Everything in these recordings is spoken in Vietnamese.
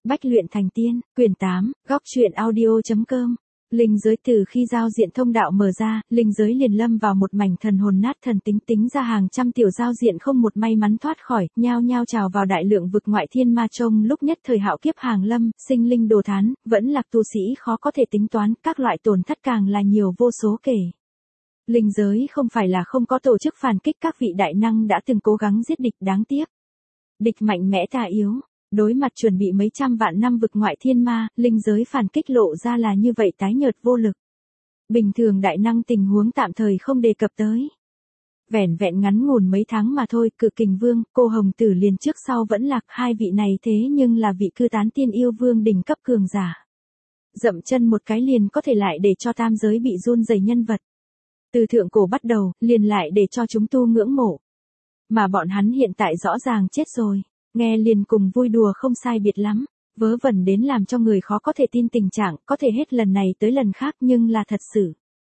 Bách luyện thành tiên, quyển 8, góc truyện audio.com. Linh giới từ khi giao diện thông đạo mở ra, linh giới liền lâm vào một mảnh thần hồn nát thần tính, tính ra hàng trăm tiểu giao diện không một may mắn thoát khỏi, nhao nhao trào vào đại lượng vực ngoại thiên ma trông lúc nhất thời hạo kiếp hàng lâm, sinh linh đồ thán, vẫn lạc tu sĩ khó có thể tính toán, các loại tổn thất càng là nhiều vô số kể. Linh giới không phải là không có tổ chức phản kích, các vị đại năng đã từng cố gắng giết địch, đáng tiếc địch mạnh mẽ ta yếu. Đối mặt chuẩn bị mấy trăm vạn năm vực ngoại thiên ma, linh giới phản kích lộ ra là như vậy, tái nhợt vô lực. Bình thường đại năng tình huống tạm thời không đề cập tới. Vẻn vẹn ngắn ngủn mấy tháng mà thôi, Cự Kình Vương, Cô Hồng Tử liền trước sau vẫn lạc, hai vị này thế nhưng là vị cư tán tiên yêu vương đỉnh cấp cường giả. Dậm chân một cái liền có thể lại để cho tam giới bị run rẩy nhân vật. Từ thượng cổ bắt đầu, liền lại để cho chúng tu ngưỡng mộ. Mà bọn hắn hiện tại rõ ràng chết rồi. Nghe liền cùng vui đùa không sai biệt lắm, vớ vẩn đến làm cho người khó có thể tin tình trạng, có thể hết lần này tới lần khác nhưng là thật sự.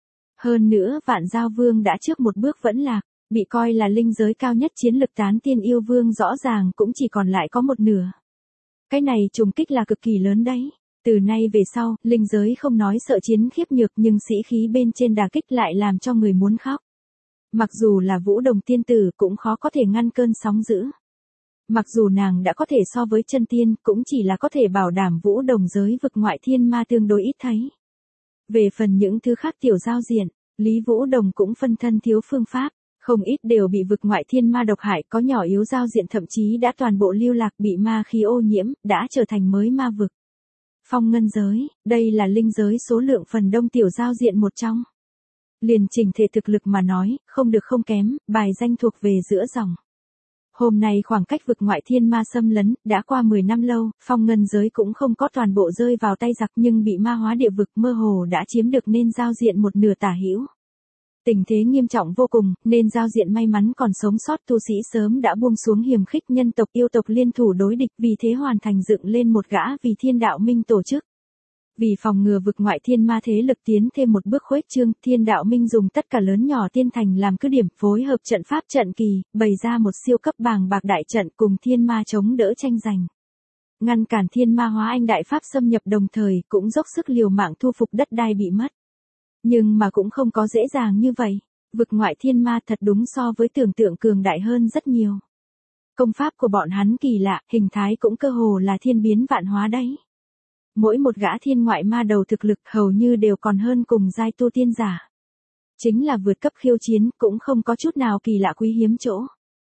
Hơn nữa Vạn Giao Vương đã trước một bước vẫn lạc, bị coi là linh giới cao nhất chiến lực tán tiên yêu vương rõ ràng cũng chỉ còn lại có một nửa. Cái này trùng kích là cực kỳ lớn đấy. Từ nay về sau, linh giới không nói sợ chiến khiếp nhược nhưng sĩ khí bên trên đả kích lại làm cho người muốn khóc. Mặc dù là Vũ Đồng tiên tử cũng khó có thể ngăn cơn sóng dữ. Mặc dù nàng đã có thể so với chân tiên, cũng chỉ là có thể bảo đảm Vũ Đồng giới vực ngoại thiên ma tương đối ít thấy. Về phần những thứ khác tiểu giao diện, Lý Vũ Đồng cũng phân thân thiếu phương pháp, không ít đều bị vực ngoại thiên ma độc hại, có nhỏ yếu giao diện thậm chí đã toàn bộ lưu lạc, bị ma khí ô nhiễm, đã trở thành mới ma vực. Phong Ngân giới, đây là linh giới số lượng phần đông tiểu giao diện một trong. Liền trình thể thực lực mà nói, không được không kém, bài danh thuộc về giữa dòng. Hôm nay khoảng cách vực ngoại thiên ma xâm lấn, đã qua 10 năm lâu, Phong Ngân giới cũng không có toàn bộ rơi vào tay giặc nhưng bị ma hóa địa vực mơ hồ đã chiếm được nên giao diện một nửa tả hữu. Tình thế nghiêm trọng vô cùng, nên giao diện may mắn còn sống sót tu sĩ sớm đã buông xuống hiềm khích, nhân tộc yêu tộc liên thủ đối địch, vì thế hoàn thành dựng lên một gã vì thiên đạo minh tổ chức. Vì phòng ngừa vực ngoại thiên ma thế lực tiến thêm một bước khuếch trương, thiên đạo minh dùng tất cả lớn nhỏ tiên thành làm cứ điểm, phối hợp trận pháp trận kỳ, bày ra một siêu cấp bàng bạc đại trận cùng thiên ma chống đỡ tranh giành. Ngăn cản thiên ma hóa anh đại pháp xâm nhập, đồng thời cũng dốc sức liều mạng thu phục đất đai bị mất. Nhưng mà cũng không có dễ dàng như vậy, vực ngoại thiên ma thật đúng so với tưởng tượng cường đại hơn rất nhiều. Công pháp của bọn hắn kỳ lạ, hình thái cũng cơ hồ là thiên biến vạn hóa đấy. Mỗi một gã thiên ngoại ma đầu thực lực hầu như đều còn hơn cùng giai tu tiên giả. Chính là vượt cấp khiêu chiến, cũng không có chút nào kỳ lạ quý hiếm chỗ.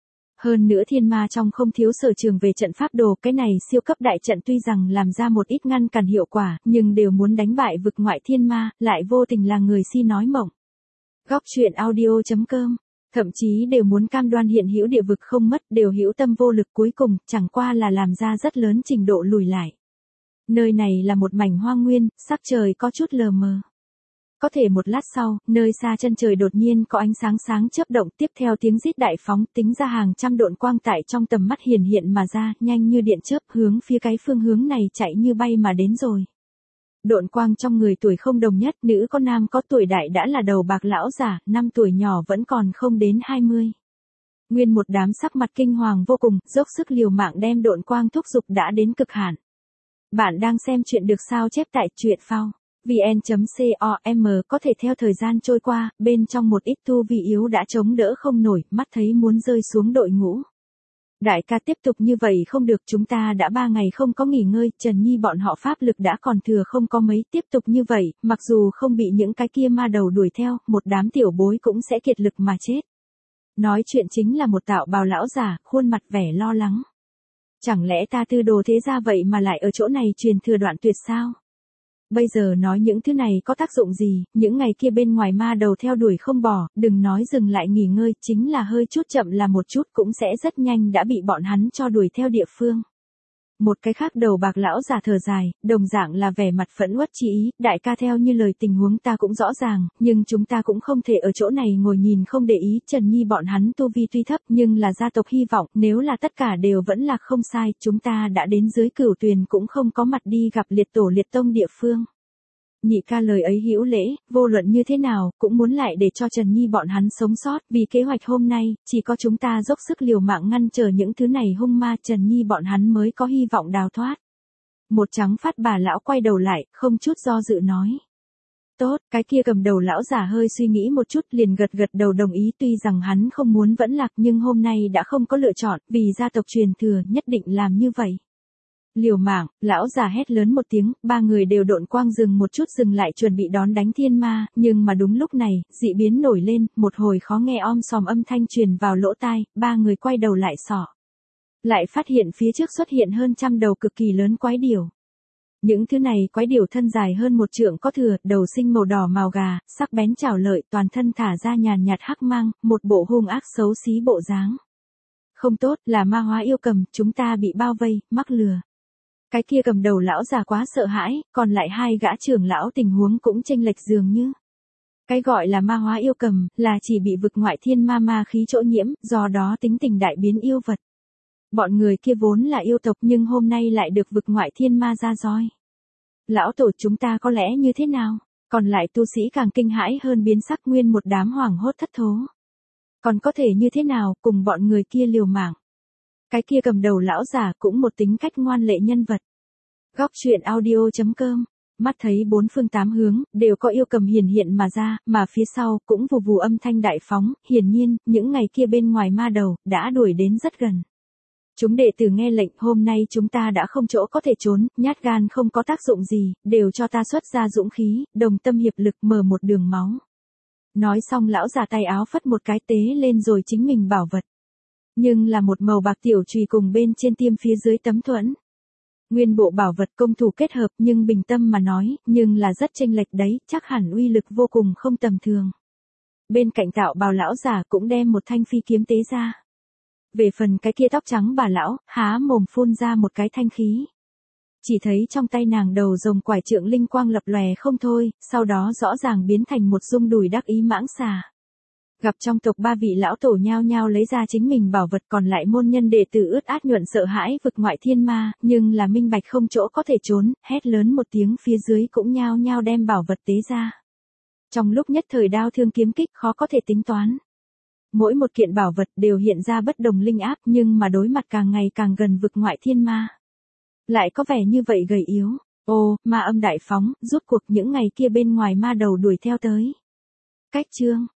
Hơn nữa thiên ma trong không thiếu sở trường về trận pháp đồ, cái này siêu cấp đại trận tuy rằng làm ra một ít ngăn cản hiệu quả, nhưng đều muốn đánh bại vực ngoại thiên ma, lại vô tình là người si nói mộng. Góc truyện audio.com, thậm chí đều muốn cam đoan hiện hữu địa vực không mất, đều hữu tâm vô lực, cuối cùng chẳng qua là làm ra rất lớn trình độ lùi lại. Nơi này là một mảnh hoang nguyên, sắc trời có chút lờ mờ. Có thể một lát sau, nơi xa chân trời đột nhiên có ánh sáng sáng chớp động, tiếp theo tiếng rít đại phóng, tính ra hàng trăm độn quang tại trong tầm mắt hiển hiện mà ra, nhanh như điện chớp, hướng phía cái phương hướng này chạy như bay mà đến rồi. Độn quang trong người tuổi không đồng nhất, nữ có nam có, tuổi đại đã là đầu bạc lão giả, năm tuổi nhỏ vẫn còn không đến 20. Nguyên một đám sắc mặt kinh hoàng vô cùng, dốc sức liều mạng đem độn quang thúc giục đã đến cực hạn. Bạn đang xem chuyện được sao chép tại truyện phao vn.com, có thể theo thời gian trôi qua, bên trong một ít tu vi yếu đã chống đỡ không nổi, mắt thấy muốn rơi xuống đội ngũ. Đại ca tiếp tục như vậy không được, chúng ta đã 3 ngày không có nghỉ ngơi, Trần Nhi bọn họ pháp lực đã còn thừa không có mấy, tiếp tục như vậy, mặc dù không bị những cái kia ma đầu đuổi theo, một đám tiểu bối cũng sẽ kiệt lực mà chết. Nói chuyện chính là một tạo bào lão giả, khuôn mặt vẻ lo lắng. Chẳng lẽ ta tư đồ thế ra vậy mà lại ở chỗ này truyền thừa đoạn tuyệt sao? Bây giờ nói những thứ này có tác dụng gì, những ngày kia bên ngoài ma đầu theo đuổi không bỏ, đừng nói dừng lại nghỉ ngơi, chính là hơi chút chậm là một chút cũng sẽ rất nhanh đã bị bọn hắn cho đuổi theo địa phương. Một cái khác đầu bạc lão giả thở dài, đồng dạng là vẻ mặt phẫn uất chi ý, đại ca theo như lời tình huống ta cũng rõ ràng, nhưng chúng ta cũng không thể ở chỗ này ngồi nhìn không để ý, Trần Nhi bọn hắn tu vi tuy thấp nhưng là gia tộc hy vọng, nếu là tất cả đều vẫn là không sai, chúng ta đã đến dưới Cửu Tuyền cũng không có mặt đi gặp liệt tổ liệt tông địa phương. Nhị ca lời ấy hữu lễ, vô luận như thế nào, cũng muốn lại để cho Trần Nhi bọn hắn sống sót, vì kế hoạch hôm nay, chỉ có chúng ta dốc sức liều mạng ngăn trở những thứ này hung ma, Trần Nhi bọn hắn mới có hy vọng đào thoát. Một trắng phát bà lão quay đầu lại, không chút do dự nói. Tốt, cái kia cầm đầu lão giả hơi suy nghĩ một chút liền gật gật đầu đồng ý, tuy rằng hắn không muốn vẫn lạc nhưng hôm nay đã không có lựa chọn, vì gia tộc truyền thừa nhất định làm như vậy. Liều mạng, lão già hét lớn một tiếng, ba người đều độn quang dừng một chút dừng lại chuẩn bị đón đánh thiên ma, nhưng mà đúng lúc này, dị biến nổi lên, một hồi khó nghe om sòm âm thanh truyền vào lỗ tai, ba người quay đầu lại sọ. Lại phát hiện phía trước xuất hiện hơn 100 đầu cực kỳ lớn quái điểu. Những thứ này quái điểu thân dài hơn 1 trượng có thừa, đầu sinh màu đỏ màu gà, sắc bén chảo lợi, toàn thân thả ra nhàn nhạt hắc mang, một bộ hung ác xấu xí bộ dáng. Không tốt, là ma hóa yêu cầm, chúng ta bị bao vây, mắc lừa. Cái kia cầm đầu lão già quá sợ hãi, còn lại hai gã trưởng lão tình huống cũng chênh lệch dường như. Cái gọi là ma hóa yêu cầm, là chỉ bị vực ngoại thiên ma ma khí chỗ nhiễm, do đó tính tình đại biến yêu vật. Bọn người kia vốn là yêu tộc nhưng hôm nay lại được vực ngoại thiên ma ra roi. Lão tổ chúng ta có lẽ như thế nào? Còn lại tu sĩ càng kinh hãi hơn biến sắc, nguyên một đám hoảng hốt thất thố. Còn có thể như thế nào, cùng bọn người kia liều mạng. Cái kia cầm đầu lão già cũng một tính cách ngoan lệ nhân vật. Góc truyện audio.com. Mắt thấy bốn phương tám hướng, đều có yêu cầm hiển hiện mà ra, mà phía sau, cũng vù vù âm thanh đại phóng, hiển nhiên, những ngày kia bên ngoài ma đầu, đã đuổi đến rất gần. Chúng đệ tử nghe lệnh, hôm nay chúng ta đã không chỗ có thể trốn, nhát gan không có tác dụng gì, đều cho ta xuất ra dũng khí, đồng tâm hiệp lực mở một đường máu. Nói xong lão già tay áo phất một cái tế lên rồi chính mình bảo vật. Nhưng là một màu bạc tiểu chùy cùng bên trên tiêm phía dưới tấm thuẫn. Nguyên bộ bảo vật công thủ kết hợp nhưng bình tâm mà nói, nhưng là rất chênh lệch đấy, chắc hẳn uy lực vô cùng không tầm thường. Bên cạnh tạo bào lão giả cũng đem một thanh phi kiếm tế ra. Về phần cái kia tóc trắng bà lão, há mồm phun ra một cái thanh khí. Chỉ thấy trong tay nàng đầu rồng quải trượng linh quang lập lòe không thôi, sau đó rõ ràng biến thành một dung đùi đắc ý mãng xà. Gặp trong tộc ba vị lão tổ nhao nhao lấy ra chính mình bảo vật, còn lại môn nhân đệ tử ướt át nhuận sợ hãi vực ngoại thiên ma, nhưng là minh bạch không chỗ có thể trốn, hét lớn một tiếng phía dưới cũng nhao nhao đem bảo vật tế ra. Trong lúc nhất thời đao thương kiếm kích khó có thể tính toán. Mỗi một kiện bảo vật đều hiện ra bất đồng linh áp, nhưng mà đối mặt càng ngày càng gần vực ngoại thiên ma. Lại có vẻ như vậy gầy yếu. Ô, ma âm đại phóng, rút cuộc những ngày kia bên ngoài ma đầu đuổi theo tới. Cách chương